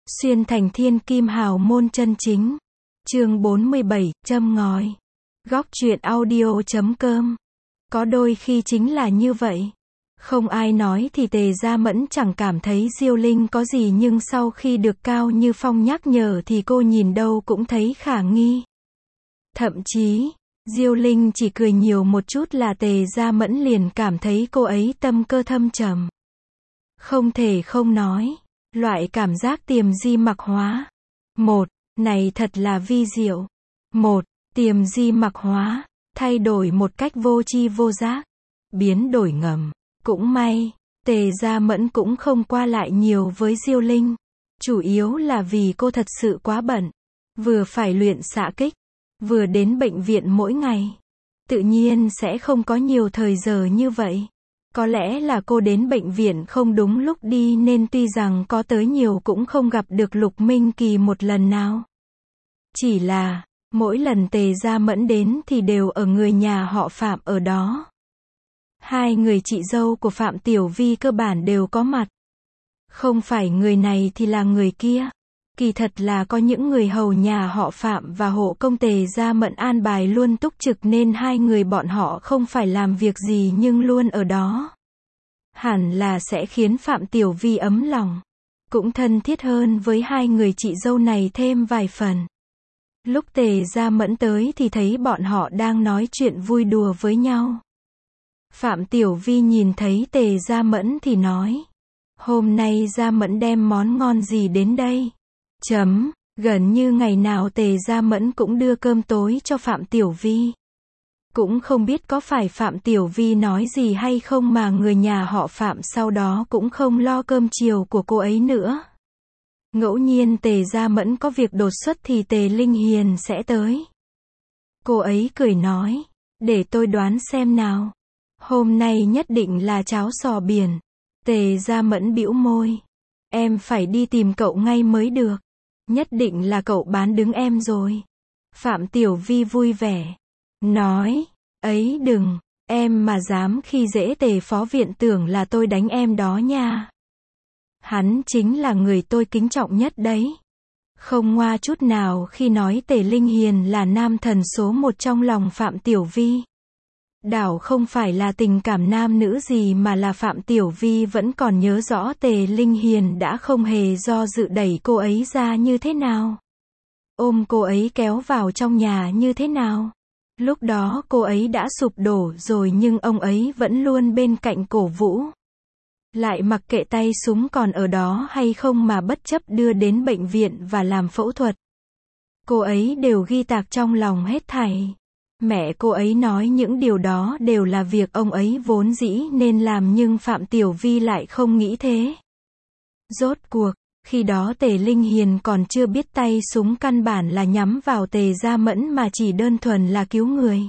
Xuyên thành thiên kim hào môn chân chính. Chương 47, châm ngòi. Góc truyện audio.com. Có đôi khi chính là như vậy. Không ai nói thì Tề Gia Mẫn chẳng cảm thấy Diêu Linh có gì, nhưng sau khi được Cao Như Phong nhắc nhở thì cô nhìn đâu cũng thấy khả nghi. Thậm chí, Diêu Linh chỉ cười nhiều một chút là Tề Gia Mẫn liền cảm thấy cô ấy tâm cơ thâm trầm. Không thể không nói, loại cảm giác tiềm di mặc hóa. Này thật là vi diệu. Tiềm di mặc hóa, thay đổi một cách vô tri vô giác, biến đổi ngầm. Cũng may, Tề Gia Mẫn cũng không qua lại nhiều với Diêu Linh. Chủ yếu là vì cô thật sự quá bận. Vừa phải luyện xạ kích, vừa đến bệnh viện mỗi ngày. Tự nhiên sẽ không có nhiều thời giờ như vậy. Có lẽ là cô đến bệnh viện không đúng lúc đi nên tuy rằng có tới nhiều cũng không gặp được Lục Minh Kỳ một lần nào. Chỉ là, mỗi lần Tề Gia Mẫn đến thì đều ở người nhà họ Phạm ở đó. Hai người chị dâu của Phạm Tiểu Vi cơ bản đều có mặt. Không phải người này thì là người kia. Kỳ thật là có những người hầu nhà họ Phạm và hộ công Tề Gia Mẫn an bài luôn túc trực nên hai người bọn họ không phải làm việc gì nhưng luôn ở đó. Hẳn là sẽ khiến Phạm Tiểu Vi ấm lòng. Cũng thân thiết hơn với hai người chị dâu này thêm vài phần. Lúc Tề Gia Mẫn tới thì thấy bọn họ đang nói chuyện vui đùa với nhau. Phạm Tiểu Vi nhìn thấy Tề Gia Mẫn thì nói: hôm nay Gia Mẫn đem món ngon gì đến đây? Gần như ngày nào Tề Gia Mẫn cũng đưa cơm tối cho Phạm Tiểu Vi. Cũng không biết có phải Phạm Tiểu Vi nói gì hay không mà người nhà họ Phạm sau đó cũng không lo cơm chiều của cô ấy nữa. Ngẫu nhiên Tề Gia Mẫn có việc đột xuất thì Tề Linh Hiền sẽ tới. Cô ấy cười nói: để tôi đoán xem nào. Hôm nay nhất định là cháo sò biển. Tề Gia Mẫn bĩu môi. Em phải đi tìm cậu ngay mới được. Nhất định là cậu bán đứng em rồi. Phạm Tiểu Vi vui vẻ nói: ấy đừng, em mà dám khi dễ Tề phó viện tưởng là tôi đánh em đó nha. Hắn chính là người tôi kính trọng nhất đấy. Không ngoa chút nào khi nói Tề Linh Hiền là nam thần số một trong lòng Phạm Tiểu Vi. Đảo không phải là tình cảm nam nữ gì mà là Phạm Tiểu Vi vẫn còn nhớ rõ Tề Linh Hiền đã không hề do dự đẩy cô ấy ra như thế nào. Ôm cô ấy kéo vào trong nhà như thế nào. Lúc đó cô ấy đã sụp đổ rồi nhưng ông ấy vẫn luôn bên cạnh cổ vũ. Lại mặc kệ tay súng còn ở đó hay không mà bất chấp đưa đến bệnh viện và làm phẫu thuật. Cô ấy đều ghi tạc trong lòng hết thảy. Mẹ cô ấy nói những điều đó đều là việc ông ấy vốn dĩ nên làm nhưng Phạm Tiểu Vi lại không nghĩ thế. Rốt cuộc, khi đó Tề Linh Hiền còn chưa biết tay súng căn bản là nhắm vào Tề Gia Mẫn mà chỉ đơn thuần là cứu người.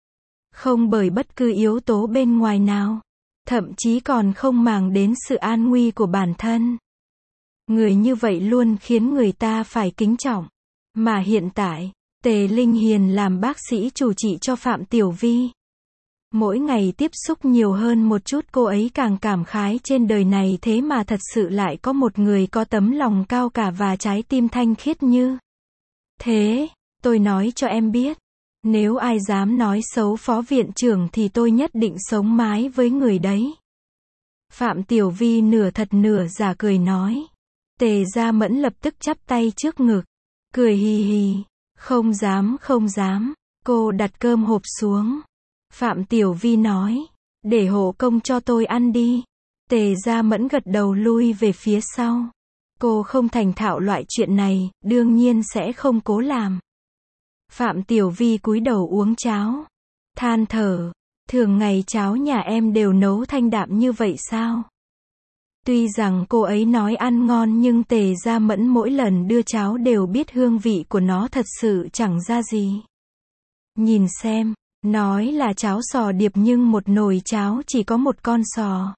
Không bởi bất cứ yếu tố bên ngoài nào. Thậm chí còn không màng đến sự an nguy của bản thân. Người như vậy luôn khiến người ta phải kính trọng. Mà hiện tại, Tề Linh Hiền làm bác sĩ chủ trị cho Phạm Tiểu Vi. Mỗi ngày tiếp xúc nhiều hơn một chút cô ấy càng cảm khái trên đời này thế mà thật sự lại có một người có tấm lòng cao cả và trái tim thanh khiết như thế. Tôi nói cho em biết, nếu ai dám nói xấu phó viện trưởng thì tôi nhất định sống mái với người đấy. Phạm Tiểu Vi nửa thật nửa giả cười nói. Tề Gia Mẫn lập tức chắp tay trước ngực, cười hì hì. Không dám. Cô đặt cơm hộp xuống. Phạm Tiểu Vi nói: để hộ công cho tôi ăn đi. Tề Gia Mẫn gật đầu lui về phía sau. Cô không thành thạo loại chuyện này, đương nhiên sẽ không cố làm. Phạm Tiểu Vi cúi đầu uống cháo. Than thở: thường ngày cháo nhà em đều nấu thanh đạm như vậy sao? Tuy rằng cô ấy nói ăn ngon nhưng Tề Gia Mẫn mỗi lần đưa cháo đều biết hương vị của nó thật sự chẳng ra gì. Nhìn xem, nói là cháo sò điệp nhưng một nồi cháo chỉ có một con sò.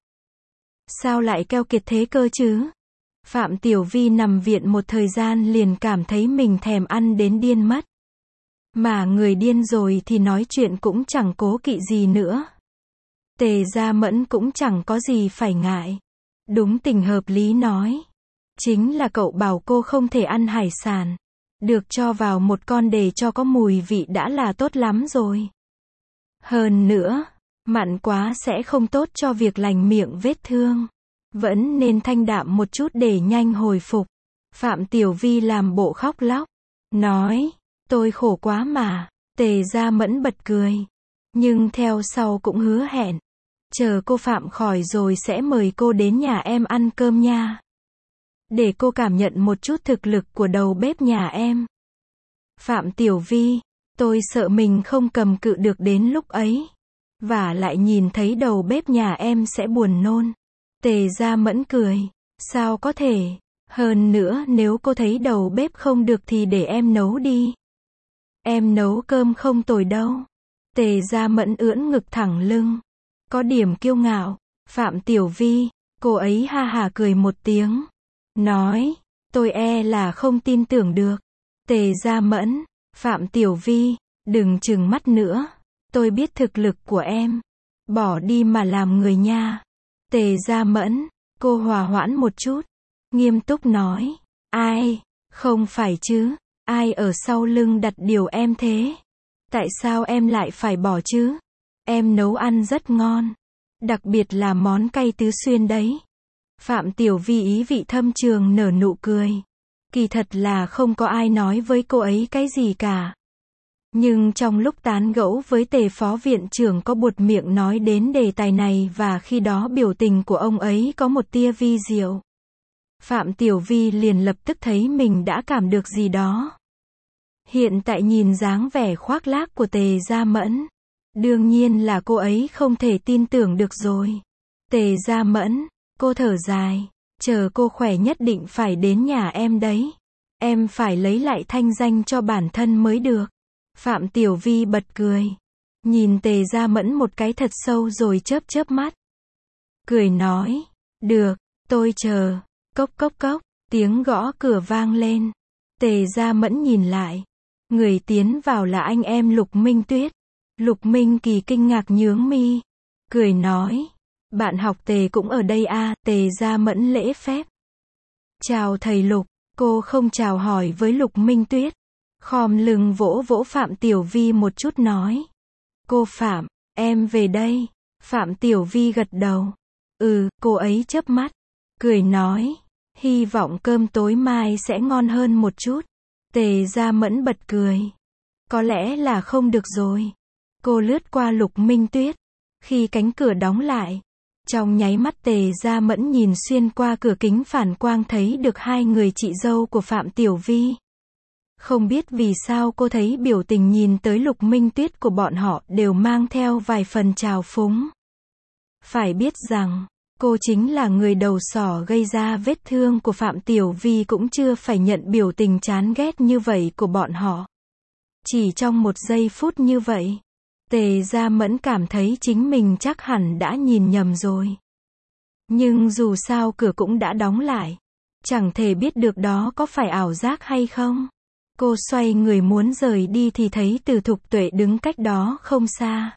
Sao lại keo kiệt thế cơ chứ? Phạm Tiểu Vi nằm viện một thời gian liền cảm thấy mình thèm ăn đến điên mất. Mà người điên rồi thì nói chuyện cũng chẳng cố kỵ gì nữa. Tề Gia Mẫn cũng chẳng có gì phải ngại. Đúng tình hợp lý nói. Chính là cậu bảo cô không thể ăn hải sản. Được cho vào một con để cho có mùi vị đã là tốt lắm rồi. Hơn nữa, mặn quá sẽ không tốt cho việc lành miệng vết thương. Vẫn nên thanh đạm một chút để nhanh hồi phục. Phạm Tiểu Vi làm bộ khóc lóc. Nói, tôi khổ quá mà. Tề Gia Mẫn bật cười. Nhưng theo sau cũng hứa hẹn. Chờ cô Phạm khỏi rồi sẽ mời cô đến nhà em ăn cơm nha. Để cô cảm nhận một chút thực lực của đầu bếp nhà em. Phạm Tiểu Vi, tôi sợ mình không cầm cự được đến lúc ấy. Và lại nhìn thấy đầu bếp nhà em sẽ buồn nôn. Tề Gia Mẫn cười. Sao có thể? Hơn nữa nếu cô thấy đầu bếp không được thì để em nấu đi. Em nấu cơm không tồi đâu. Tề Gia Mẫn ưỡn ngực thẳng lưng. Có điểm kiêu ngạo. Phạm Tiểu Vi, cô ấy ha hà cười một tiếng. Nói, tôi e là không tin tưởng được. Tề Gia Mẫn, Phạm Tiểu Vi, đừng trừng mắt nữa. Tôi biết thực lực của em. Bỏ đi mà làm người nha. Tề Gia Mẫn, cô hòa hoãn một chút. Nghiêm túc nói, ai, không phải chứ, ai ở sau lưng đặt điều em thế? Tại sao em lại phải bỏ chứ? Em nấu ăn rất ngon. Đặc biệt là món cay tứ xuyên đấy. Phạm Tiểu Vi ý vị thâm trường nở nụ cười. Kỳ thật là không có ai nói với cô ấy cái gì cả. Nhưng trong lúc tán gẫu với Tề Phó Viện trưởng có buột miệng nói đến đề tài này và khi đó biểu tình của ông ấy có một tia vi diệu. Phạm Tiểu Vi liền lập tức thấy mình đã cảm được gì đó. Hiện tại nhìn dáng vẻ khoác lác của Tề Gia Mẫn. Đương nhiên là cô ấy không thể tin tưởng được rồi. Tề Gia Mẫn, cô thở dài. Chờ cô khỏe nhất định phải đến nhà em đấy. Em phải lấy lại thanh danh cho bản thân mới được. Phạm Tiểu Vi bật cười. Nhìn Tề Gia Mẫn một cái thật sâu rồi chớp chớp mắt. Cười nói. Được, tôi chờ. Cốc cốc cốc, tiếng gõ cửa vang lên. Tề Gia Mẫn nhìn lại. Người tiến vào là anh em Lục Minh Tuyết. Lục Minh Kỳ kinh ngạc nhướng mi. Cười nói. Bạn học Tề cũng ở đây à? Tề Gia Mẫn lễ phép. Chào thầy Lục. Cô không chào hỏi với Lục Minh Tuyết. Khom lưng vỗ vỗ Phạm Tiểu Vi một chút nói. Cô Phạm, em về đây. Phạm Tiểu Vi gật đầu. Cô ấy chớp mắt. Cười nói. Hy vọng cơm tối mai sẽ ngon hơn một chút. Tề Gia Mẫn bật cười. Có lẽ là không được rồi. Cô lướt qua Lục Minh Tuyết. Khi cánh cửa đóng lại. Trong nháy mắt Tề Gia Mẫn nhìn xuyên qua cửa kính phản quang thấy được hai người chị dâu của Phạm Tiểu Vi. Không biết vì sao cô thấy biểu tình nhìn tới Lục Minh Tuyết của bọn họ đều mang theo vài phần trào phúng. Phải biết rằng, cô chính là người đầu sỏ gây ra vết thương của Phạm Tiểu Vi cũng chưa phải nhận biểu tình chán ghét như vậy của bọn họ. Chỉ trong một giây phút như vậy, Tề Gia Mẫn cảm thấy chính mình chắc hẳn đã nhìn nhầm rồi. Nhưng dù sao cửa cũng đã đóng lại. Chẳng thể biết được đó có phải ảo giác hay không. Cô xoay người muốn rời đi thì thấy Từ Thục Tuệ đứng cách đó không xa.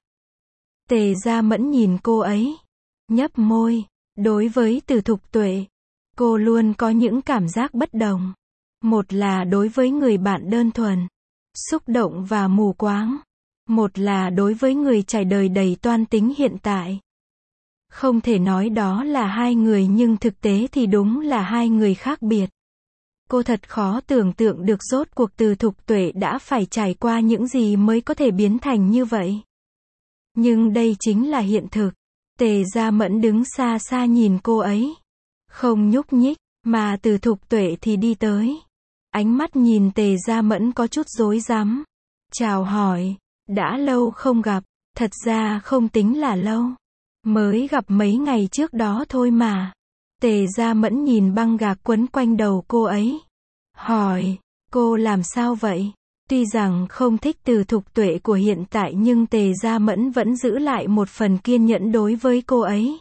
Tề Gia Mẫn nhìn cô ấy. Nhấp môi. Đối với Từ Thục Tuệ, cô luôn có những cảm giác bất đồng. Một là đối với người bạn đơn thuần, xúc động và mù quáng. Một là đối với người trải đời đầy toan tính hiện tại. Không thể nói đó là hai người nhưng thực tế thì đúng là hai người khác biệt. Cô thật khó tưởng tượng được rốt cuộc Từ Thục Tuệ đã phải trải qua những gì mới có thể biến thành như vậy. Nhưng đây chính là hiện thực. Tề Gia Mẫn đứng xa xa nhìn cô ấy. Không nhúc nhích, mà Từ Thục Tuệ thì đi tới. Ánh mắt nhìn Tề Gia Mẫn có chút rối rắm. Chào hỏi, đã lâu không gặp, thật ra không tính là lâu. Mới gặp mấy ngày trước đó thôi mà. Tề Gia Mẫn nhìn băng gạc quấn quanh đầu cô ấy. Hỏi, cô làm sao vậy? Tuy rằng không thích Từ Thục Tuệ của hiện tại nhưng Tề Gia Mẫn vẫn giữ lại một phần kiên nhẫn đối với cô ấy.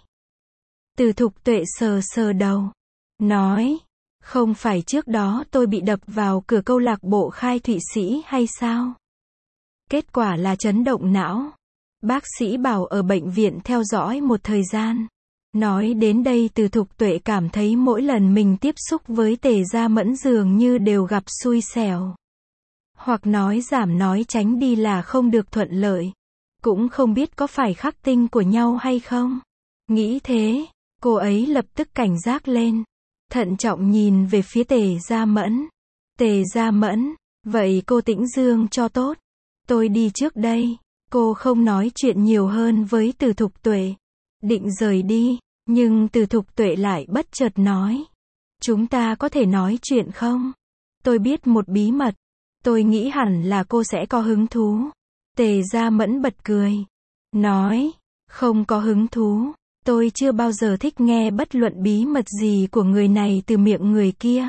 Từ Thục Tuệ sờ sờ đầu. Nói, không phải trước đó tôi bị đập vào cửa câu lạc bộ Khai Thụy Sĩ hay sao? Kết quả là chấn động não. Bác sĩ bảo ở bệnh viện theo dõi một thời gian. Nói đến đây Từ Thục Tuệ cảm thấy mỗi lần mình tiếp xúc với Tề Gia Mẫn dường như đều gặp xui xẻo. Hoặc nói giảm nói tránh đi là không được thuận lợi. Cũng không biết có phải khắc tinh của nhau hay không. Nghĩ thế, cô ấy lập tức cảnh giác lên. Thận trọng nhìn về phía Tề Gia Mẫn. Tề Gia Mẫn, vậy cô tĩnh dương cho tốt. Tôi đi trước đây. Cô không nói chuyện nhiều hơn với Từ Thục Tuệ. Định rời đi, nhưng Từ Thục Tuệ lại bất chợt nói. Chúng ta có thể nói chuyện không? Tôi biết một bí mật. Tôi nghĩ hẳn là cô sẽ có hứng thú. Tề Gia Mẫn bật cười. Nói, không có hứng thú. Tôi chưa bao giờ thích nghe bất luận bí mật gì của người này từ miệng người kia.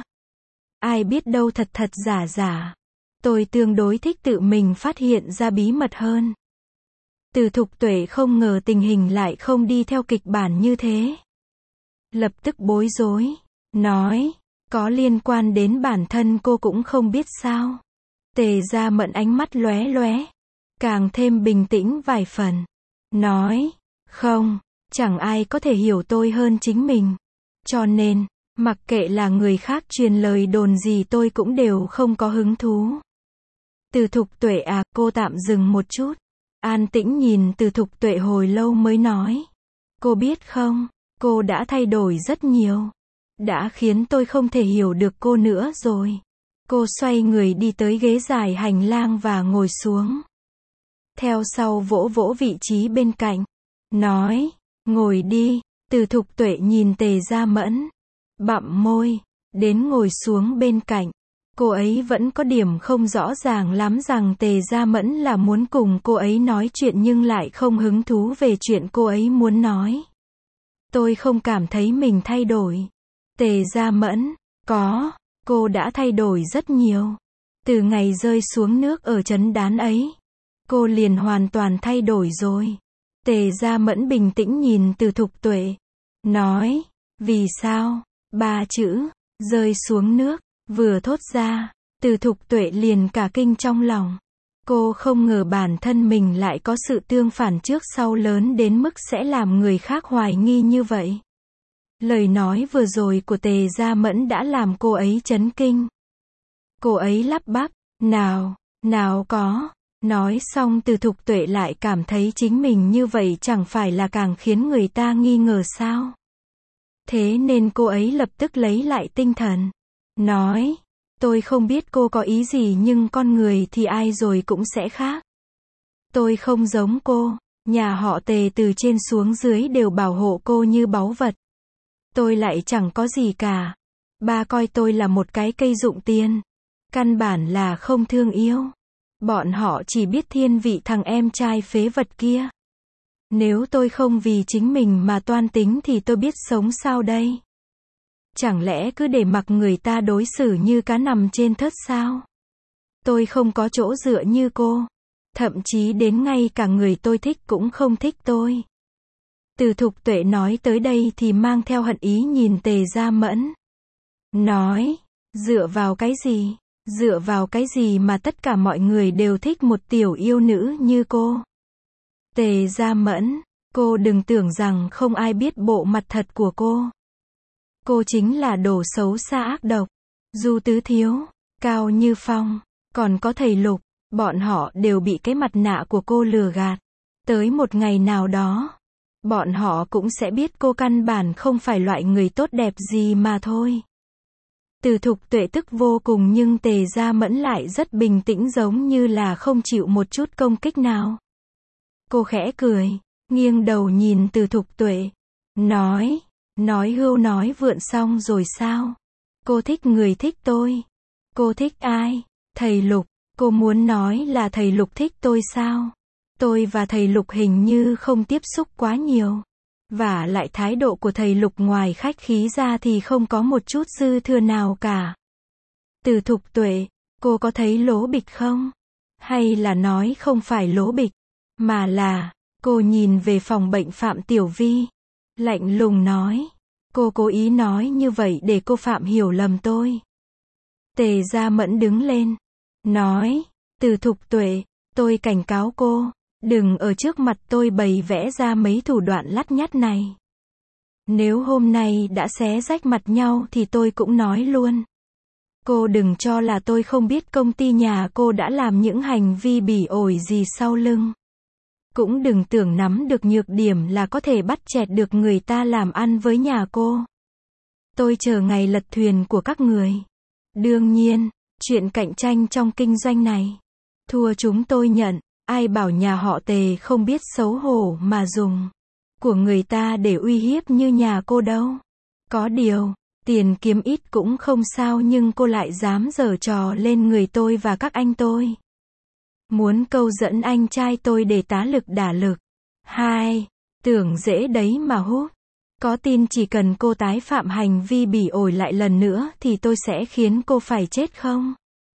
Ai biết đâu thật thật giả giả. Tôi tương đối thích tự mình phát hiện ra bí mật hơn. Từ Thục Tuệ không ngờ tình hình lại không đi theo kịch bản như thế. Lập tức bối rối. Nói, có liên quan đến bản thân cô cũng không biết sao. Tề Gia Mẫn ánh mắt lóe lóe. Càng thêm bình tĩnh vài phần. Nói, không, chẳng ai có thể hiểu tôi hơn chính mình. Cho nên, mặc kệ là người khác truyền lời đồn gì tôi cũng đều không có hứng thú. Từ Thục Tuệ à, cô tạm dừng một chút. An tĩnh nhìn Từ Thục Tuệ hồi lâu mới nói. Cô biết không, cô đã thay đổi rất nhiều. Đã khiến tôi không thể hiểu được cô nữa rồi. Cô xoay người đi tới ghế dài hành lang và ngồi xuống. Theo sau vỗ vỗ vị trí bên cạnh. Nói, ngồi đi. Từ Thục Tuệ nhìn Tề Gia Mẫn. Bặm môi, đến ngồi xuống bên cạnh. Cô ấy vẫn có điểm không rõ ràng lắm rằng Tề Gia Mẫn là muốn cùng cô ấy nói chuyện nhưng lại không hứng thú về chuyện cô ấy muốn nói. Tôi không cảm thấy mình thay đổi. Tề Gia Mẫn, có, cô đã thay đổi rất nhiều. Từ ngày rơi xuống nước ở trấn Đán ấy, cô liền hoàn toàn thay đổi rồi. Tề Gia Mẫn bình tĩnh nhìn Từ Thục Tuệ. Nói, vì sao? 3 chữ, rơi xuống nước, vừa thốt ra, Từ Thục Tuệ liền cả kinh trong lòng. Cô không ngờ bản thân mình lại có sự tương phản trước sau lớn đến mức sẽ làm người khác hoài nghi như vậy. Lời nói vừa rồi của Tề Gia Mẫn đã làm cô ấy chấn kinh. Cô ấy lắp bắp, nào có. Nói xong Từ Thục Tuệ lại cảm thấy chính mình như vậy chẳng phải là càng khiến người ta nghi ngờ sao. Thế nên cô ấy lập tức lấy lại tinh thần. Nói, tôi không biết cô có ý gì nhưng con người thì ai rồi cũng sẽ khác. Tôi không giống cô, nhà họ Tề từ trên xuống dưới đều bảo hộ cô như báu vật. Tôi lại chẳng có gì cả. Ba coi tôi là một cái cây dụng tiền. Căn bản là không thương yêu. Bọn họ chỉ biết thiên vị thằng em trai phế vật kia. Nếu tôi không vì chính mình mà toan tính thì tôi biết sống sao đây? Chẳng lẽ cứ để mặc người ta đối xử như cá nằm trên thớt sao? Tôi không có chỗ dựa như cô. Thậm chí đến ngay cả người tôi thích cũng không thích tôi. Từ Thục Tuệ nói tới đây thì mang theo hận ý nhìn Tề Gia Mẫn. Nói, dựa vào cái gì? Dựa vào cái gì mà tất cả mọi người đều thích một tiểu yêu nữ như cô? Tề Gia Mẫn, cô đừng tưởng rằng không ai biết bộ mặt thật của cô. Cô chính là đồ xấu xa ác độc. Du Tứ Thiếu, Cao Như Phong, còn có thầy Lục, bọn họ đều bị cái mặt nạ của cô lừa gạt. Tới một ngày nào đó, bọn họ cũng sẽ biết cô căn bản không phải loại người tốt đẹp gì mà thôi. Từ Thục Tuệ tức vô cùng nhưng Tề Gia Mẫn lại rất bình tĩnh giống như là không chịu một chút công kích nào. Cô khẽ cười, nghiêng đầu nhìn Từ Thục Tuệ. Nói hưu nói vượn xong rồi sao? Cô thích người thích tôi. Cô thích ai? Thầy Lục. Cô muốn nói là thầy Lục thích tôi sao? Tôi và thầy Lục hình như không tiếp xúc quá nhiều. Và lại thái độ của thầy Lục ngoài khách khí ra thì không có một chút dư thừa nào cả. Từ Thục Tuệ, cô có thấy lố bịch không? Hay là nói không phải lố bịch, mà là, cô nhìn về phòng bệnh Phạm Tiểu Vi. Lạnh lùng nói, cô cố ý nói như vậy để cô Phạm hiểu lầm tôi. Tề Gia Mẫn đứng lên, nói, Từ Thục Tuệ, tôi cảnh cáo cô, đừng ở trước mặt tôi bày vẽ ra mấy thủ đoạn lắt nhắt này. Nếu hôm nay đã xé rách mặt nhau thì tôi cũng nói luôn. Cô đừng cho là tôi không biết công ty nhà cô đã làm những hành vi bỉ ổi gì sau lưng. Cũng đừng tưởng nắm được nhược điểm là có thể bắt chẹt được người ta làm ăn với nhà cô. Tôi chờ ngày lật thuyền của các người. Đương nhiên, chuyện cạnh tranh trong kinh doanh này, thua chúng tôi nhận. Ai bảo nhà họ Tề không biết xấu hổ mà dùng của người ta để uy hiếp như nhà cô đâu. Có điều, tiền kiếm ít cũng không sao nhưng cô lại dám giở trò lên người tôi và các anh tôi. Muốn câu dẫn anh trai tôi để tá lực đả lực. Hai, tưởng dễ đấy mà hút. Có tin chỉ cần cô tái phạm hành vi bỉ ổi lại lần nữa thì tôi sẽ khiến cô phải chết không?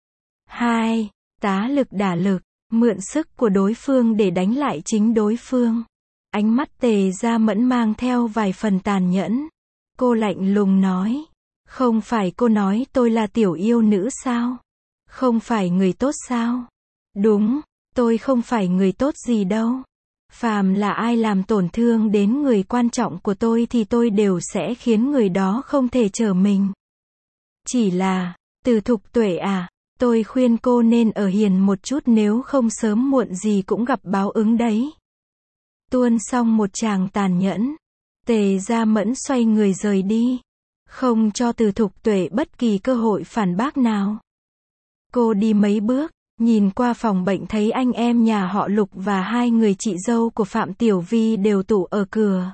Hai, tá lực đả lực, mượn sức của đối phương để đánh lại chính đối phương. Ánh mắt Tề Gia Mẫn mang theo vài phần tàn nhẫn. Cô lạnh lùng nói. Không phải cô nói tôi là tiểu yêu nữ sao? Không phải người tốt sao? Đúng, tôi không phải người tốt gì đâu. Phàm là ai làm tổn thương đến người quan trọng của tôi thì tôi đều sẽ khiến người đó không thể trở mình. Chỉ là, Từ Thục Tuệ à, tôi khuyên cô nên ở hiền một chút nếu không sớm muộn gì cũng gặp báo ứng đấy. Tuôn xong một tràng tàn nhẫn, Tề Gia Mẫn xoay người rời đi, không cho Từ Thục Tuệ bất kỳ cơ hội phản bác nào. Cô đi mấy bước, nhìn qua phòng bệnh thấy anh em nhà họ Lục và hai người chị dâu của Phạm Tiểu Vi đều tụ ở cửa.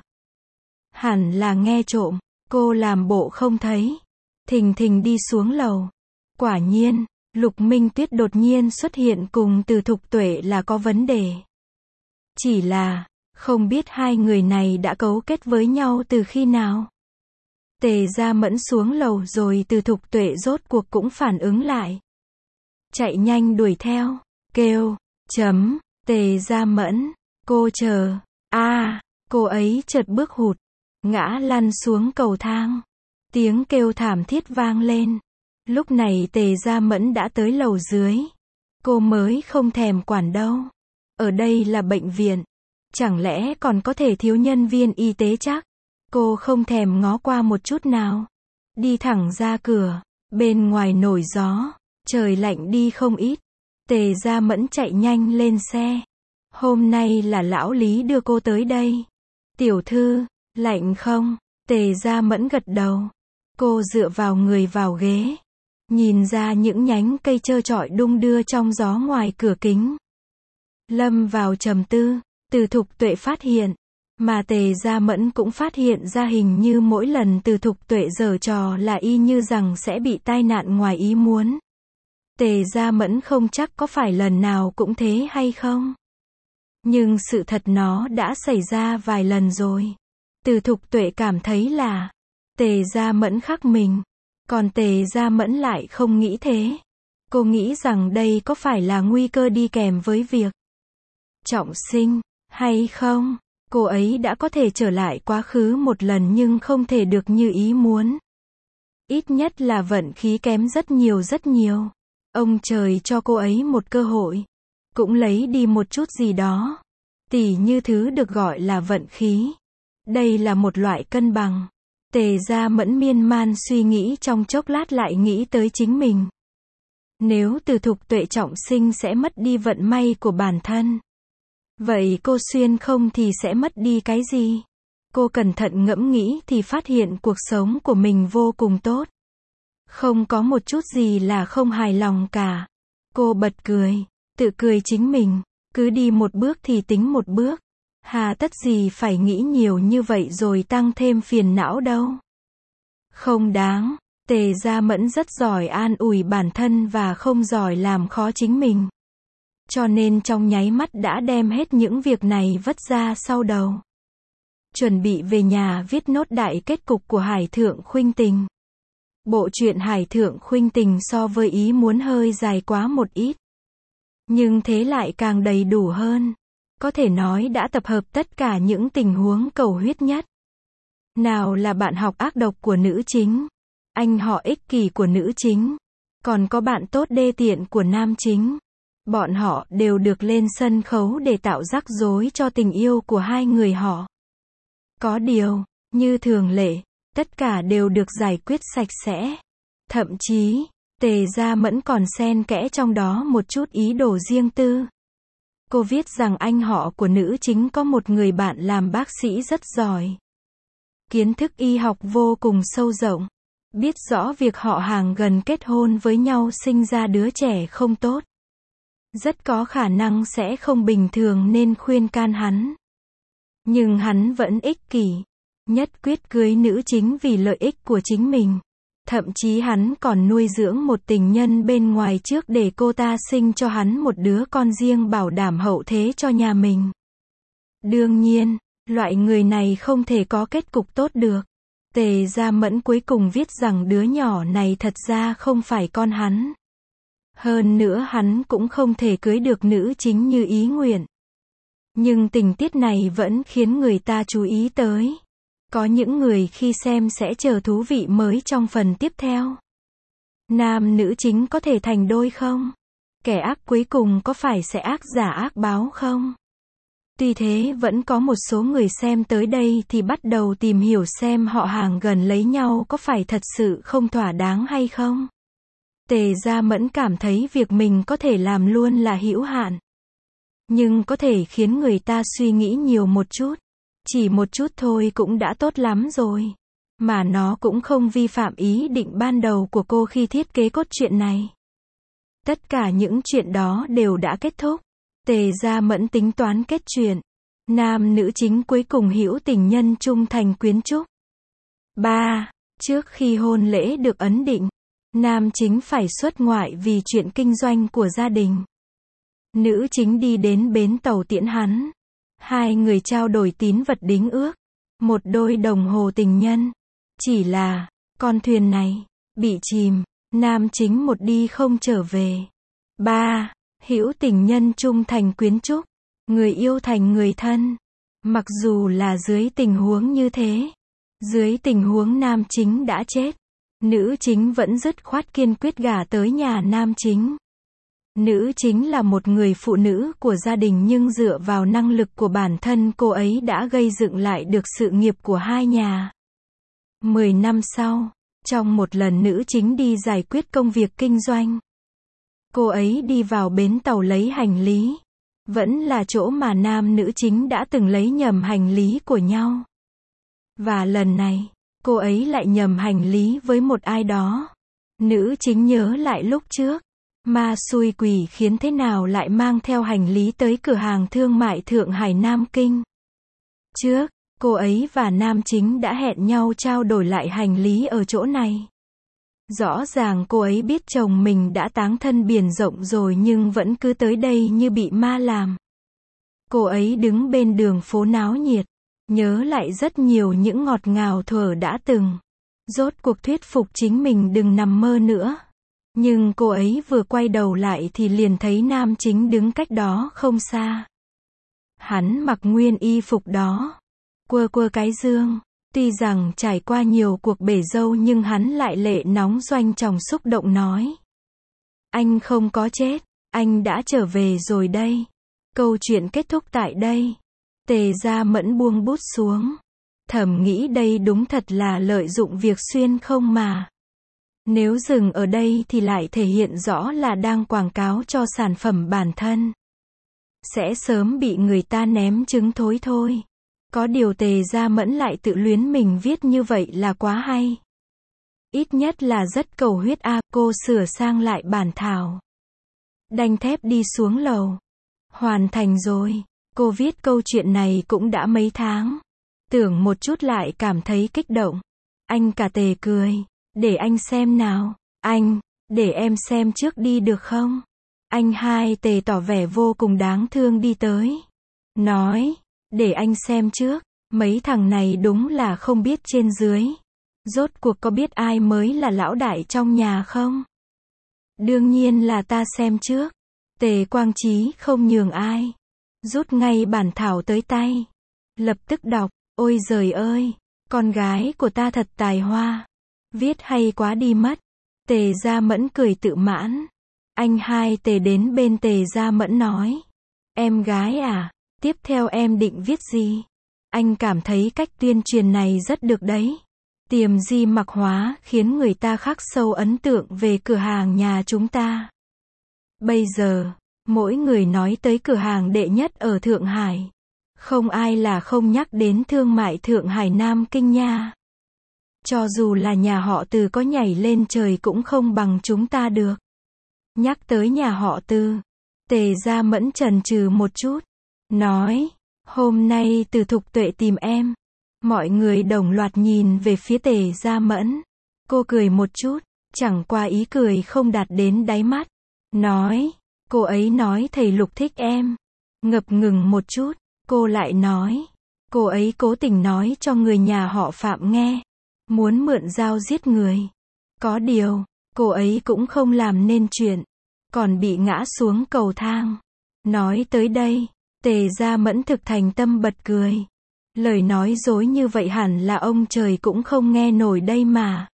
Hẳn là nghe trộm, cô làm bộ không thấy. Thình thình đi xuống lầu. Quả nhiên, Lục Minh Tuyết đột nhiên xuất hiện cùng Từ Thục Tuệ là có vấn đề. Chỉ là, không biết hai người này đã cấu kết với nhau từ khi nào. Tề Gia Mẫn xuống lầu rồi Từ Thục Tuệ rốt cuộc cũng phản ứng lại. Chạy nhanh đuổi theo, kêu, Tề Gia Mẫn, cô chờ, cô ấy chợt bước hụt, ngã lăn xuống cầu thang. Tiếng kêu thảm thiết vang lên. Lúc này Tề Gia Mẫn đã tới lầu dưới. Cô mới không thèm quản đâu. Ở đây là bệnh viện. Chẳng lẽ còn có thể thiếu nhân viên y tế chắc? Cô không thèm ngó qua một chút nào. Đi thẳng ra cửa. Bên ngoài nổi gió. Trời lạnh đi không ít. Tề Gia Mẫn chạy nhanh lên xe. Hôm nay là lão Lý đưa cô tới đây. Tiểu thư, lạnh không? Tề Gia Mẫn gật đầu. Cô dựa vào người vào ghế. Nhìn ra những nhánh cây trơ trọi đung đưa trong gió ngoài cửa kính. Lâm vào trầm tư. Từ Thục Tuệ phát hiện. Mà Tề Gia Mẫn cũng phát hiện ra hình như mỗi lần Từ Thục Tuệ giở trò là y như rằng sẽ bị tai nạn ngoài ý muốn. Tề Gia Mẫn không chắc có phải lần nào cũng thế hay không. Nhưng sự thật nó đã xảy ra vài lần rồi. Từ Thục Tuệ cảm thấy là Tề Gia Mẫn khác mình. Còn Tề Gia Mẫn lại không nghĩ thế. Cô nghĩ rằng đây có phải là nguy cơ đi kèm với việc trọng sinh, hay không? Cô ấy đã có thể trở lại quá khứ một lần nhưng không thể được như ý muốn. Ít nhất là vận khí kém rất nhiều rất nhiều. Ông trời cho cô ấy một cơ hội. Cũng lấy đi một chút gì đó. Tỉ như thứ được gọi là vận khí. Đây là một loại cân bằng. Tề Gia Mẫn miên man suy nghĩ trong chốc lát lại nghĩ tới chính mình. Nếu Từ Thục Tuệ trọng sinh sẽ mất đi vận may của bản thân. Vậy cô xuyên không thì sẽ mất đi cái gì? Cô cẩn thận ngẫm nghĩ thì phát hiện cuộc sống của mình vô cùng tốt. Không có một chút gì là không hài lòng cả. Cô bật cười, tự cười chính mình, cứ đi một bước thì tính một bước. Hà tất gì phải nghĩ nhiều như vậy rồi tăng thêm phiền não đâu. Không đáng, Tề Gia Mẫn rất giỏi an ủi bản thân và không giỏi làm khó chính mình. Cho nên trong nháy mắt đã đem hết những việc này vứt ra sau đầu. Chuẩn bị về nhà viết nốt đại kết cục của Hải Thượng Khuynh Tình. Bộ truyện Hải Thượng Khuynh Tình so với ý muốn hơi dài quá một ít. Nhưng thế lại càng đầy đủ hơn. Có thể nói đã tập hợp tất cả những tình huống cầu huyết nhất. Nào là bạn học ác độc của nữ chính, anh họ ích kỷ của nữ chính, còn có bạn tốt đê tiện của nam chính. Bọn họ đều được lên sân khấu để tạo rắc rối cho tình yêu của hai người họ. Có điều, Như thường lệ, tất cả đều được giải quyết sạch sẽ. Thậm chí, Tề Gia Mẫn còn xen kẽ trong đó một chút ý đồ riêng tư. Cô viết rằng anh họ của nữ chính có một người bạn làm bác sĩ rất giỏi. Kiến thức y học vô cùng sâu rộng. Biết rõ việc họ hàng gần kết hôn với nhau sinh ra đứa trẻ không tốt. Rất có khả năng sẽ không bình thường nên khuyên can hắn. Nhưng hắn vẫn ích kỷ. Nhất quyết cưới nữ chính vì lợi ích của chính mình. Thậm chí hắn còn nuôi dưỡng một tình nhân bên ngoài trước để cô ta sinh cho hắn một đứa con riêng bảo đảm hậu thế cho nhà mình. Đương nhiên, loại người này không thể có kết cục tốt được. Tề Gia Mẫn cuối cùng viết rằng đứa nhỏ này thật ra không phải con hắn. Hơn nữa hắn cũng không thể cưới được nữ chính như ý nguyện. Nhưng tình tiết này vẫn khiến người ta chú ý tới. Có những người khi xem sẽ chờ thú vị mới trong phần tiếp theo. Nam nữ chính có thể thành đôi không? Kẻ ác cuối cùng có phải sẽ ác giả ác báo không? Tuy thế vẫn có một số người xem tới đây thì bắt đầu tìm hiểu xem họ hàng gần lấy nhau có phải thật sự không thỏa đáng hay không. Tề Gia Mẫn cảm thấy việc mình có thể làm luôn là hữu hạn. Nhưng có thể khiến người ta suy nghĩ nhiều một chút. Chỉ một chút thôi cũng đã tốt lắm rồi. Mà nó cũng không vi phạm ý định ban đầu của cô khi thiết kế cốt truyện này. Tất cả những chuyện đó đều đã kết thúc. Tề Gia Mẫn tính toán kết truyện. Nam nữ chính cuối cùng hữu tình nhân trung thành quyến trúc. 3. Trước khi hôn lễ được ấn định, nam chính phải xuất ngoại vì chuyện kinh doanh của gia đình. Nữ chính đi đến bến tàu tiễn hắn. Hai người trao đổi tín vật đính ước. Một đôi đồng hồ tình nhân. Chỉ là, con thuyền này, bị chìm. Nam chính một đi không trở về. 3. Hữu tình nhân trung thành quyến trúc. Người yêu thành người thân. Mặc dù là dưới tình huống như thế. Dưới tình huống nam chính đã chết. Nữ chính vẫn dứt khoát kiên quyết gả tới nhà nam chính. Nữ chính là một người phụ nữ của gia đình nhưng dựa vào năng lực của bản thân cô ấy đã gây dựng lại được sự nghiệp của hai nhà. 10 năm sau, trong một lần nữ chính đi giải quyết công việc kinh doanh. Cô ấy đi vào bến tàu lấy hành lý. Vẫn là chỗ mà nam nữ chính đã từng lấy nhầm hành lý của nhau. Và lần này, cô ấy lại nhầm hành lý với một ai đó. Nữ chính nhớ lại lúc trước. Ma xui quỷ khiến thế nào lại mang theo hành lý tới cửa hàng thương mại Thượng Hải Nam Kinh. Trước, cô ấy và nam chính đã hẹn nhau trao đổi lại hành lý ở chỗ này. Rõ ràng cô ấy biết chồng mình đã táng thân biển rộng rồi nhưng vẫn cứ tới đây như bị ma làm. Cô ấy đứng bên đường phố náo nhiệt, nhớ lại rất nhiều những ngọt ngào thuở đã từng. Rốt cuộc thuyết phục chính mình đừng nằm mơ nữa. Nhưng cô ấy vừa quay đầu lại thì liền thấy nam chính đứng cách đó không xa. Hắn mặc nguyên y phục đó. Quơ quơ cái dương. Tuy rằng trải qua nhiều cuộc bể dâu nhưng hắn lại lệ nóng doanh trọng xúc động nói. Anh không có chết. Anh đã trở về rồi đây. Câu chuyện kết thúc tại đây. Tề Gia Mẫn buông bút xuống. Thầm nghĩ đây đúng thật là lợi dụng việc xuyên không mà. Nếu dừng ở đây thì lại thể hiện rõ là đang quảng cáo cho sản phẩm bản thân. Sẽ sớm bị người ta ném trứng thối thôi. Có điều Tề Gia Mẫn lại tự luyến mình viết như vậy là quá hay. Ít nhất là rất cầu huyết cô sửa sang lại bản thảo. Đanh thép đi xuống lầu. Hoàn thành rồi. Cô viết câu chuyện này cũng đã mấy tháng. Tưởng một chút lại cảm thấy kích động. Anh cả Tề cười. Để anh xem nào. Anh, để em xem trước đi được không? Anh hai Tề tỏ vẻ vô cùng đáng thương đi tới. Nói, để anh xem trước. Mấy thằng này đúng là không biết trên dưới. Rốt cuộc có biết ai mới là lão đại trong nhà không? Đương nhiên là ta xem trước. Tề Quang Chí không nhường ai. Rút ngay bản thảo tới tay. Lập tức đọc, ôi giời ơi, con gái của ta thật tài hoa. Viết hay quá đi mất. Tề Gia Mẫn cười tự mãn. Anh hai Tề đến bên Tề Gia Mẫn nói. Em gái à, tiếp theo em định viết gì? Anh cảm thấy cách tuyên truyền này rất được đấy. Tiềm di mặc hóa khiến người ta khắc sâu ấn tượng về cửa hàng nhà chúng ta. Bây giờ, mỗi người nói tới cửa hàng đệ nhất ở Thượng Hải. Không ai là không nhắc đến thương mại Thượng Hải Nam Kinh nha. Cho dù là nhà họ Từ có nhảy lên trời cũng không bằng chúng ta được. Nhắc tới nhà họ Từ, Tề Gia Mẫn chần chừ một chút. Nói, hôm nay Từ Thục Tuệ tìm em. Mọi người đồng loạt nhìn về phía Tề Gia Mẫn. Cô cười một chút, chẳng qua ý cười không đạt đến đáy mắt. Nói, cô ấy nói thầy Lục thích em. Ngập ngừng một chút, cô lại nói, cô ấy cố tình nói cho người nhà họ Phạm nghe. Muốn mượn dao giết người. Có điều, cô ấy cũng không làm nên chuyện. Còn bị ngã xuống cầu thang. Nói tới đây, Tề Gia Mẫn thực thành tâm bật cười. Lời nói dối như vậy hẳn là ông trời cũng không nghe nổi đây mà.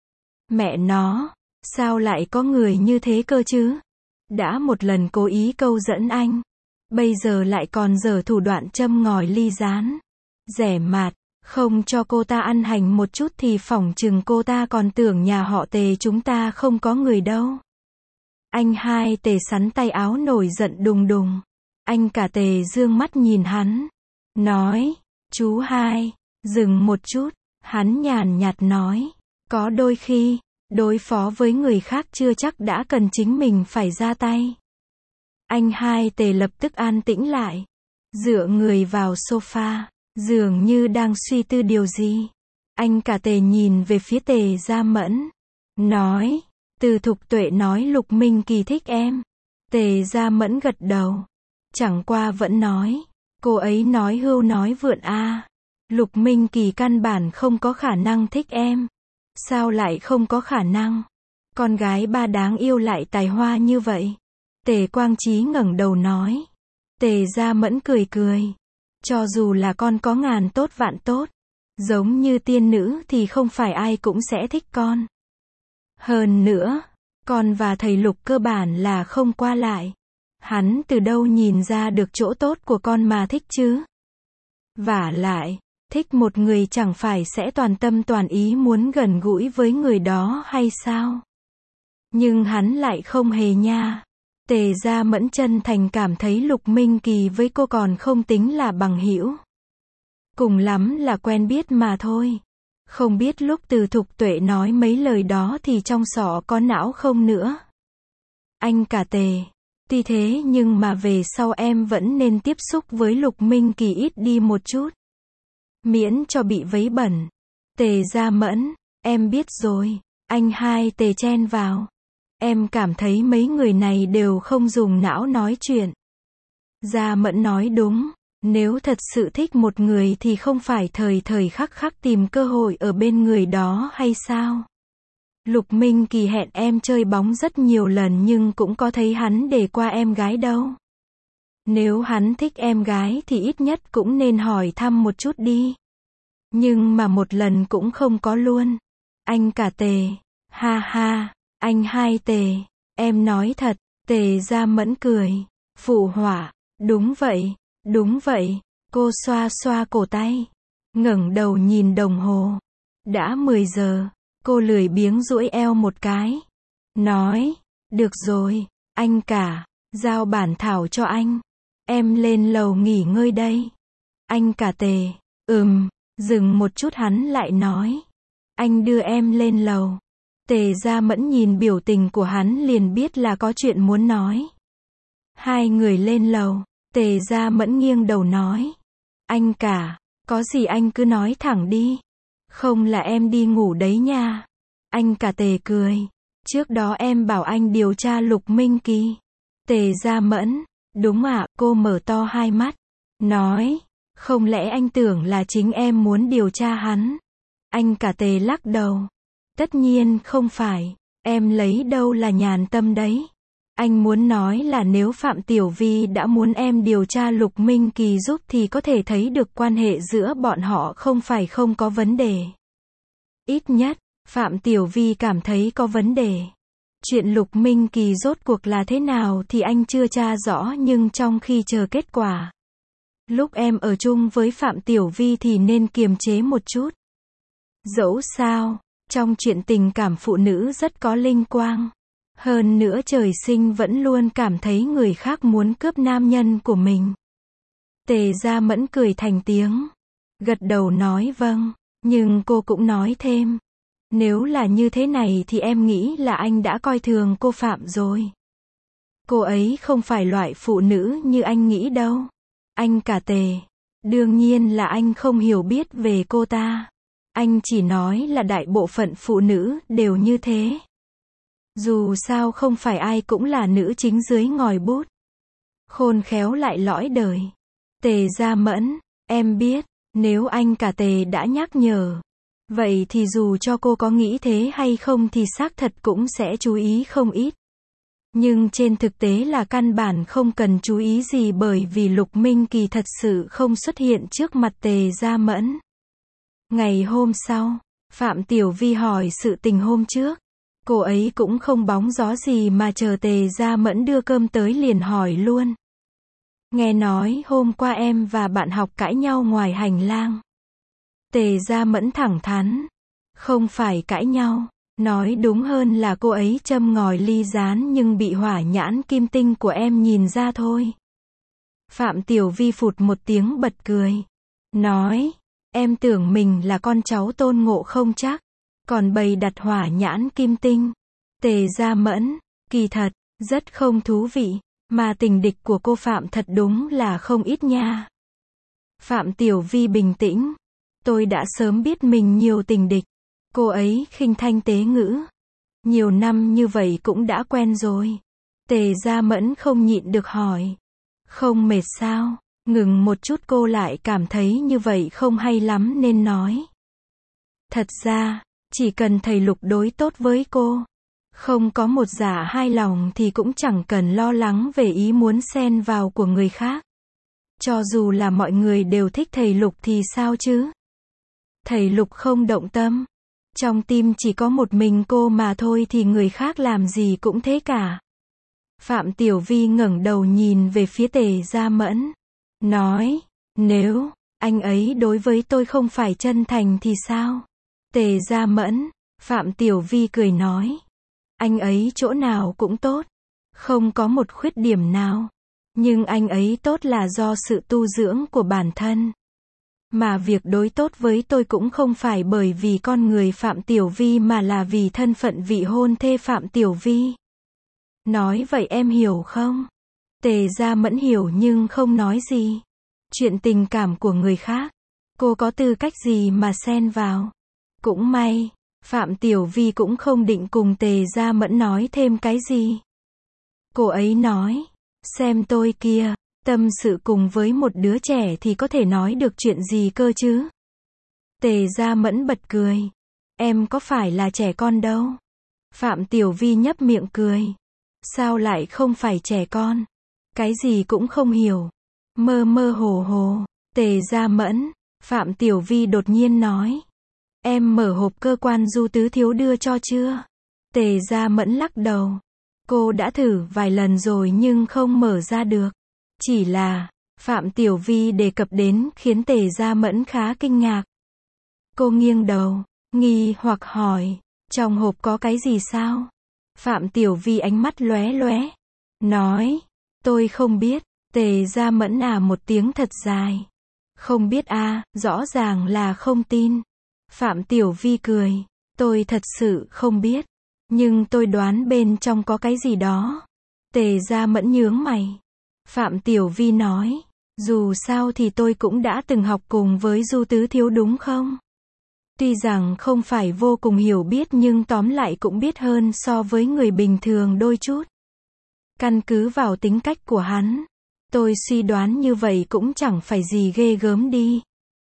Mẹ nó, sao lại có người như thế cơ chứ? Đã một lần cố ý câu dẫn anh. Bây giờ lại còn giở thủ đoạn châm ngòi ly gián. Rẻ mạt, không cho cô ta ăn hành một chút thì phỏng chừng cô ta còn tưởng nhà họ Tề chúng ta không có người đâu. Anh hai Tề sắn tay áo nổi giận đùng đùng. Anh cả Tề dương mắt nhìn hắn. Nói, chú hai, dừng một chút. Hắn nhàn nhạt nói, có đôi khi, đối phó với người khác chưa chắc đã cần chính mình phải ra tay. Anh hai Tề lập tức an tĩnh lại. Dựa người vào sofa, dường như đang suy tư điều gì. Anh cả Tề nhìn về phía Tề Gia Mẫn. Nói, Từ Thục Tuệ nói Lục Minh Kỳ thích em. Tề Gia Mẫn gật đầu. Chẳng qua vẫn nói, cô ấy nói hưu nói vượn a. Lục Minh Kỳ căn bản không có khả năng thích em. Sao lại không có khả năng? Con gái ba đáng yêu lại tài hoa như vậy. Tề Quang Chí ngẩng đầu nói. Tề Gia Mẫn cười cười. Cho dù là con có ngàn tốt vạn tốt, giống như tiên nữ thì không phải ai cũng sẽ thích con. Hơn nữa, con và thầy Lục cơ bản là không qua lại. Hắn từ đâu nhìn ra được chỗ tốt của con mà thích chứ? Vả lại, thích một người chẳng phải sẽ toàn tâm toàn ý muốn gần gũi với người đó hay sao? Nhưng hắn lại không hề nha. Tề Gia Mẫn chân thành cảm thấy Lục Minh Kỳ với cô còn không tính là bằng hữu. Cùng lắm là quen biết mà thôi. Không biết lúc Từ Thục Tuệ nói mấy lời đó thì trong sọ có não không nữa. Anh cả Tề, tuy thế nhưng mà về sau em vẫn nên tiếp xúc với Lục Minh Kỳ ít đi một chút. Miễn cho bị vấy bẩn. Tề Gia Mẫn, em biết rồi. Anh hai Tề chen vào. Em cảm thấy mấy người này đều không dùng não nói chuyện. Gia Mẫn nói đúng. Nếu thật sự thích một người thì không phải thời khắc khắc tìm cơ hội ở bên người đó hay sao? Lục Minh Kỳ hẹn em chơi bóng rất nhiều lần nhưng cũng có thấy hắn để qua em gái đâu. Nếu hắn thích em gái thì ít nhất cũng nên hỏi thăm một chút đi. Nhưng mà một lần cũng không có luôn. Anh cả Tề, ha ha, anh hai Tề, em nói thật. Tề Gia Mẫn cười, phụ họa, đúng vậy. Đúng vậy, cô xoa xoa cổ tay, ngẩng đầu nhìn đồng hồ. Đã 10 giờ, cô lười biếng duỗi eo một cái. Nói, được rồi, anh cả, giao bản thảo cho anh. Em lên lầu nghỉ ngơi đây. Anh cả Tề, dừng một chút hắn lại nói. Anh đưa em lên lầu. Tề Gia Mẫn nhìn biểu tình của hắn liền biết là có chuyện muốn nói. Hai người lên lầu. Tề Gia Mẫn nghiêng đầu nói. Anh cả, có gì anh cứ nói thẳng đi. Không là em đi ngủ đấy nha. Anh cả Tề cười. Trước đó em bảo anh điều tra Lục Minh Kỳ. Tề Gia Mẫn, đúng ạ, cô mở to hai mắt. Nói, không lẽ anh tưởng là chính em muốn điều tra hắn? Anh cả Tề lắc đầu. Tất nhiên không phải, em lấy đâu là nhàn tâm đấy. Anh muốn nói là nếu Phạm Tiểu Vi đã muốn em điều tra Lục Minh Kỳ giúp thì có thể thấy được quan hệ giữa bọn họ không phải không có vấn đề. Ít nhất, Phạm Tiểu Vi cảm thấy có vấn đề. Chuyện Lục Minh Kỳ rốt cuộc là thế nào thì anh chưa tra rõ nhưng trong khi chờ kết quả. Lúc em ở chung với Phạm Tiểu Vi thì nên kiềm chế một chút. Dẫu sao, trong chuyện tình cảm phụ nữ rất có linh quang. Hơn nữa trời sinh vẫn luôn cảm thấy người khác muốn cướp nam nhân của mình. Tề Gia Mẫn cười thành tiếng. Gật đầu nói vâng, nhưng cô cũng nói thêm. Nếu là như thế này thì em nghĩ là anh đã coi thường cô Phạm rồi. Cô ấy không phải loại phụ nữ như anh nghĩ đâu. Anh cả Tề. Đương nhiên là anh không hiểu biết về cô ta. Anh chỉ nói là đại bộ phận phụ nữ đều như thế. Dù sao không phải ai cũng là nữ chính dưới ngòi bút. Khôn khéo lại lõi đời. Tề Gia Mẫn, em biết, nếu anh cả Tề đã nhắc nhở. Vậy thì dù cho cô có nghĩ thế hay không thì xác thật cũng sẽ chú ý không ít. Nhưng trên thực tế là căn bản không cần chú ý gì bởi vì Lục Minh Kỳ thật sự không xuất hiện trước mặt Tề Gia Mẫn. Ngày hôm sau, Phạm Tiểu Vi hỏi sự tình hôm trước. Cô ấy cũng không bóng gió gì mà chờ Tề Gia Mẫn đưa cơm tới liền hỏi luôn. Nghe nói hôm qua em và bạn học cãi nhau ngoài hành lang. Tề Gia Mẫn thẳng thắn. Không phải cãi nhau. Nói đúng hơn là cô ấy châm ngòi ly gián nhưng bị hỏa nhãn kim tinh của em nhìn ra thôi. Phạm Tiểu Vi phụt một tiếng bật cười. Nói, em tưởng mình là con cháu Tôn Ngộ Không chắc. Còn bày đặt hỏa nhãn kim tinh. Tề Gia Mẫn, kỳ thật, rất không thú vị. Mà tình địch của cô Phạm thật đúng là không ít nha. Phạm Tiểu Vi bình tĩnh. Tôi đã sớm biết mình nhiều tình địch. Cô ấy khinh thanh tế ngữ. Nhiều năm như vậy cũng đã quen rồi. Tề Gia Mẫn không nhịn được hỏi. Không mệt sao? Ngừng một chút cô lại cảm thấy như vậy không hay lắm nên nói. Thật ra, chỉ cần thầy Lục đối tốt với cô. Không có một dạ hai lòng thì cũng chẳng cần lo lắng về ý muốn xen vào của người khác. Cho dù là mọi người đều thích thầy Lục thì sao chứ? Thầy Lục không động tâm. Trong tim chỉ có một mình cô mà thôi thì người khác làm gì cũng thế cả. Phạm Tiểu Vi ngẩng đầu nhìn về phía Tề Gia Mẫn. Nói, nếu anh ấy đối với tôi không phải chân thành thì sao? Tề Gia Mẫn, Phạm Tiểu Vi cười nói. Anh ấy chỗ nào cũng tốt. Không có một khuyết điểm nào. Nhưng anh ấy tốt là do sự tu dưỡng của bản thân. Mà việc đối tốt với tôi cũng không phải bởi vì con người Phạm Tiểu Vi mà là vì thân phận vị hôn thê Phạm Tiểu Vi. Nói vậy em hiểu không? Tề Gia Mẫn hiểu nhưng không nói gì. Chuyện tình cảm của người khác. Cô có tư cách gì mà xen vào? Cũng may, Phạm Tiểu Vi cũng không định cùng Tề Gia Mẫn nói thêm cái gì. Cô ấy nói, xem tôi kia, tâm sự cùng với một đứa trẻ thì có thể nói được chuyện gì cơ chứ? Tề Gia Mẫn bật cười. Em có phải là trẻ con đâu? Phạm Tiểu Vi nhấp miệng cười. Sao lại không phải trẻ con? Cái gì cũng không hiểu. Mơ mơ hồ hồ. Tề Gia Mẫn, Phạm Tiểu Vi đột nhiên nói. Em mở hộp cơ quan Du Tứ Thiếu đưa cho chưa? Tề Gia Mẫn lắc đầu. Cô đã thử vài lần rồi nhưng không mở ra được. Chỉ là, Phạm Tiểu Vi đề cập đến khiến Tề Gia Mẫn khá kinh ngạc. Cô nghiêng đầu, nghi hoặc hỏi, trong hộp có cái gì sao? Phạm Tiểu Vi ánh mắt lóe lóe. Nói, tôi không biết. Tề Gia Mẫn một tiếng thật dài. Không biết rõ ràng là không tin. Phạm Tiểu Vi cười. Tôi thật sự không biết. Nhưng tôi đoán bên trong có cái gì đó. Tề Gia Mẫn nhướng mày. Phạm Tiểu Vi nói. Dù sao thì tôi cũng đã từng học cùng với Du Tứ Thiếu đúng không? Tuy rằng không phải vô cùng hiểu biết nhưng tóm lại cũng biết hơn so với người bình thường đôi chút. Căn cứ vào tính cách của hắn. Tôi suy đoán như vậy cũng chẳng phải gì ghê gớm đi.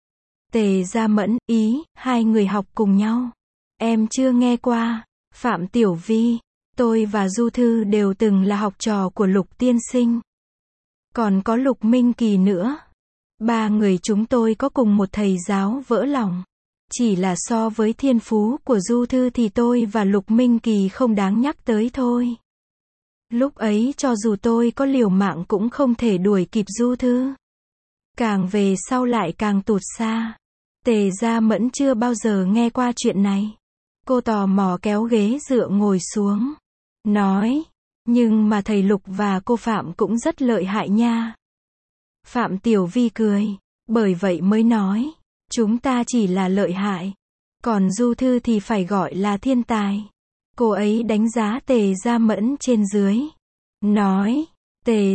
Tề Gia Mẫn, hai người học cùng nhau. Em chưa nghe qua. Phạm Tiểu Vi, tôi và Du Thư đều từng là học trò của Lục tiên sinh. Còn có Lục Minh Kỳ nữa. Ba người chúng tôi có cùng một thầy giáo vỡ lòng. Chỉ là so với thiên phú của Du Thư thì tôi và Lục Minh Kỳ không đáng nhắc tới thôi. Lúc ấy cho dù tôi có liều mạng cũng không thể đuổi kịp Du Thư. Càng về sau lại càng tụt xa. Tề Gia Mẫn chưa bao giờ nghe qua chuyện này. Cô tò mò kéo ghế dựa ngồi xuống. Nói, nhưng mà thầy Lục và cô Phạm cũng rất lợi hại nha. Phạm Tiểu Vi cười, bởi vậy mới nói, chúng ta chỉ là lợi hại. Còn Du Thư thì phải gọi là thiên tài. Cô ấy đánh giá Tề Gia Mẫn trên dưới. Nói, Tề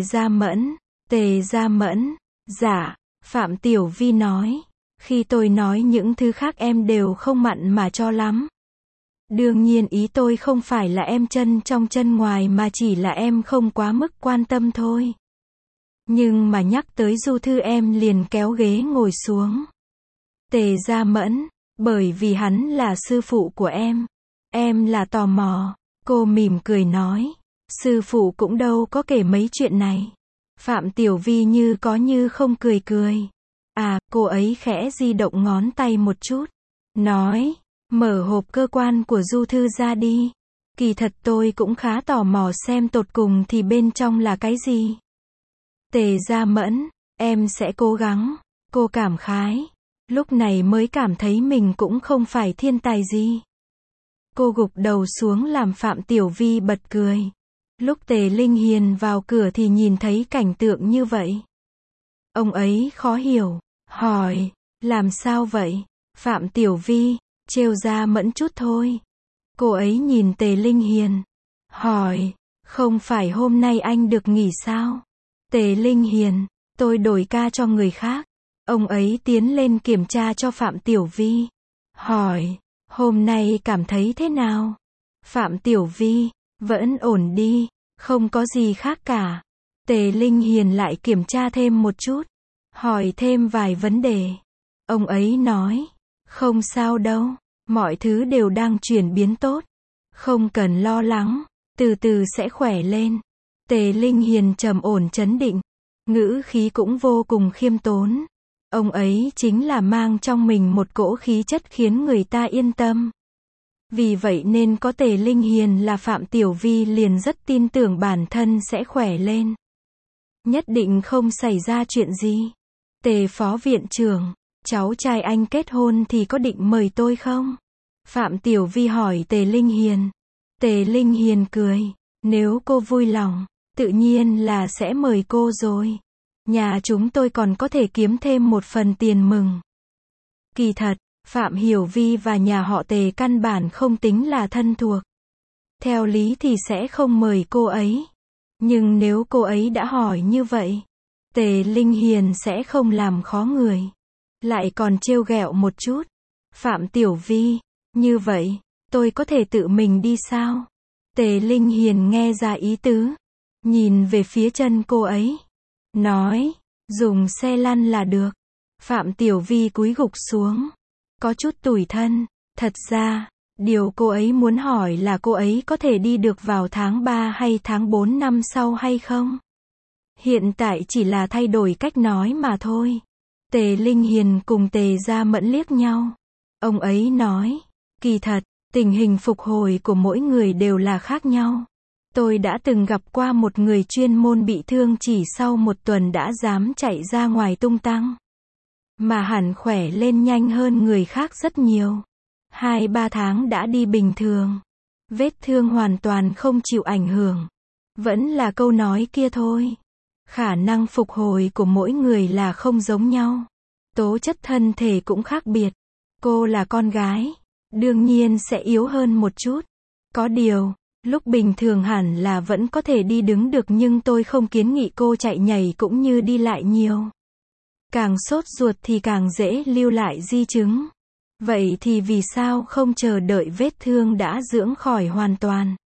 Gia Mẫn, dạ, Phạm Tiểu Vi nói. Khi tôi nói những thứ khác em đều không mặn mà cho lắm. Đương nhiên ý tôi không phải là em chân trong chân ngoài mà chỉ là em không quá mức quan tâm thôi. Nhưng mà nhắc tới Du Thư em liền kéo ghế ngồi xuống. Tề Gia Mẫn, bởi vì hắn là sư phụ của em là tò mò. Cô mỉm cười nói, sư phụ cũng đâu có kể mấy chuyện này. Phạm Tiểu Vi như có như không cười cười. À, cô ấy khẽ di động ngón tay một chút. Nói, mở hộp cơ quan của Du Thư ra đi. Kỳ thật tôi cũng khá tò mò xem tột cùng thì bên trong là cái gì. Tề Gia Mẫn, em sẽ cố gắng. Cô cảm khái. Lúc này mới cảm thấy mình cũng không phải thiên tài gì. Cô gục đầu xuống làm Phạm Tiểu Vi bật cười. Lúc Tề Linh Hiền vào cửa thì nhìn thấy cảnh tượng như vậy. Ông ấy khó hiểu, hỏi, làm sao vậy? Phạm Tiểu Vi, trêu Gia Mẫn chút thôi. Cô ấy nhìn Tề Linh Hiền, hỏi, không phải hôm nay anh được nghỉ sao? Tề Linh Hiền, tôi đổi ca cho người khác. Ông ấy tiến lên kiểm tra cho Phạm Tiểu Vi. Hỏi, hôm nay cảm thấy thế nào? Phạm Tiểu Vi, vẫn ổn đi, không có gì khác cả. Tề Linh Hiền lại kiểm tra thêm một chút. Hỏi thêm vài vấn đề. Ông ấy nói, không sao đâu, mọi thứ đều đang chuyển biến tốt. Không cần lo lắng, từ từ sẽ khỏe lên. Tề Linh Hiền trầm ổn trấn định, ngữ khí cũng vô cùng khiêm tốn. Ông ấy chính là mang trong mình một cỗ khí chất khiến người ta yên tâm. Vì vậy nên có Tề Linh Hiền là Phạm Tiểu Vi liền rất tin tưởng bản thân sẽ khỏe lên. Nhất định không xảy ra chuyện gì. Tề Phó Viện trưởng, cháu trai anh kết hôn thì có định mời tôi không? Phạm Tiểu Vi hỏi Tề Linh Hiền. Tề Linh Hiền cười, nếu cô vui lòng, tự nhiên là sẽ mời cô rồi. Nhà chúng tôi còn có thể kiếm thêm một phần tiền mừng. Kỳ thật, Phạm Hiểu Vi và nhà họ Tề căn bản không tính là thân thuộc. Theo lý thì sẽ không mời cô ấy. Nhưng nếu cô ấy đã hỏi như vậy, Tề Linh Hiền sẽ không làm khó người. Lại còn trêu ghẹo một chút. Phạm Tiểu Vi, như vậy, tôi có thể tự mình đi sao? Tề Linh Hiền nghe ra ý tứ. Nhìn về phía chân cô ấy. Nói, dùng xe lăn là được. Phạm Tiểu Vi cúi gục xuống. Có chút tủi thân. Thật ra, điều cô ấy muốn hỏi là cô ấy có thể đi được vào tháng 3 hay tháng 4 năm sau hay không? Hiện tại chỉ là thay đổi cách nói mà thôi. Tề Linh Hiền cùng Tề Gia Mẫn liếc nhau. Ông ấy nói, kỳ thật, tình hình phục hồi của mỗi người đều là khác nhau. Tôi đã từng gặp qua một người chuyên môn bị thương chỉ sau một tuần đã dám chạy ra ngoài tung tăng. Mà hẳn khỏe lên nhanh hơn người khác rất nhiều. 2-3 tháng đã đi bình thường. Vết thương hoàn toàn không chịu ảnh hưởng. Vẫn là câu nói kia thôi. Khả năng phục hồi của mỗi người là không giống nhau. Tố chất thân thể cũng khác biệt. Cô là con gái, đương nhiên sẽ yếu hơn một chút. Có điều, lúc bình thường hẳn là vẫn có thể đi đứng được nhưng tôi không kiến nghị cô chạy nhảy cũng như đi lại nhiều. Càng sốt ruột thì càng dễ lưu lại di chứng. Vậy thì vì sao không chờ đợi vết thương đã dưỡng khỏi hoàn toàn?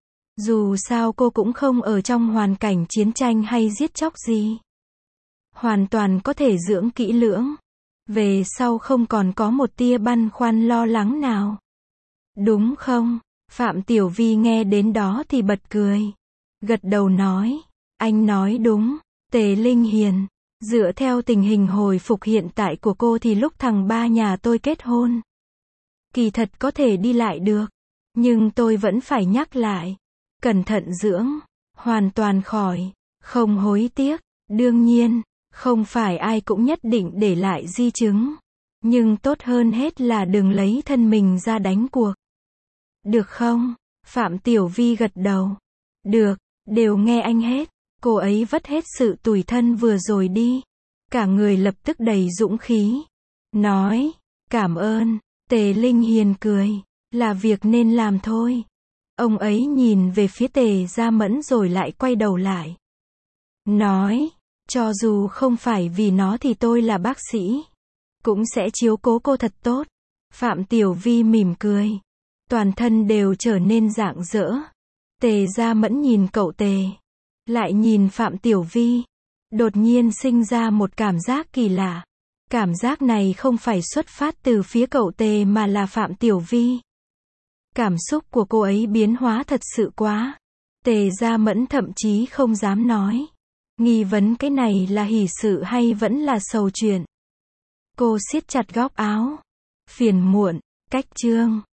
Dù sao cô cũng không ở trong hoàn cảnh chiến tranh hay giết chóc gì. Hoàn toàn có thể dưỡng kỹ lưỡng. Về sau không còn có một tia băn khoăn lo lắng nào. Đúng không? Phạm Tiểu Vi nghe đến đó thì bật cười. Gật đầu nói. Anh nói đúng. Tề Linh Hiền. Dựa theo tình hình hồi phục hiện tại của cô thì lúc thằng ba nhà tôi kết hôn, kỳ thật có thể đi lại được. Nhưng tôi vẫn phải nhắc lại. Cẩn thận dưỡng. Hoàn toàn khỏi. Không hối tiếc. Đương nhiên, Không phải ai cũng nhất định để lại di chứng. Nhưng tốt hơn hết là đừng lấy thân mình ra đánh cuộc. Được không? Phạm Tiểu Vi gật đầu. Được, đều nghe anh hết. Cô ấy vất hết sự tủi thân vừa rồi đi. Cả người lập tức đầy dũng khí. Nói, cảm ơn. Tề Linh Hiền cười. Là việc nên làm thôi. Ông ấy nhìn về phía Tề Gia Mẫn rồi lại quay đầu lại. Nói, cho dù không phải vì nó thì tôi là bác sĩ. Cũng sẽ chiếu cố cô thật tốt. Phạm Tiểu Vi mỉm cười. Toàn thân đều trở nên rạng rỡ. Tề Gia Mẫn nhìn cậu Tề. Lại nhìn Phạm Tiểu Vi. Đột nhiên sinh ra một cảm giác kỳ lạ. Cảm giác này không phải xuất phát từ phía cậu Tề mà là Phạm Tiểu Vi. Cảm xúc của cô ấy biến hóa thật sự quá. Tề Gia Mẫn thậm chí không dám nói. Nghi vấn cái này là hỷ sự hay vẫn là sầu chuyện. Cô siết chặt góc áo. Phiền muộn, cách chương.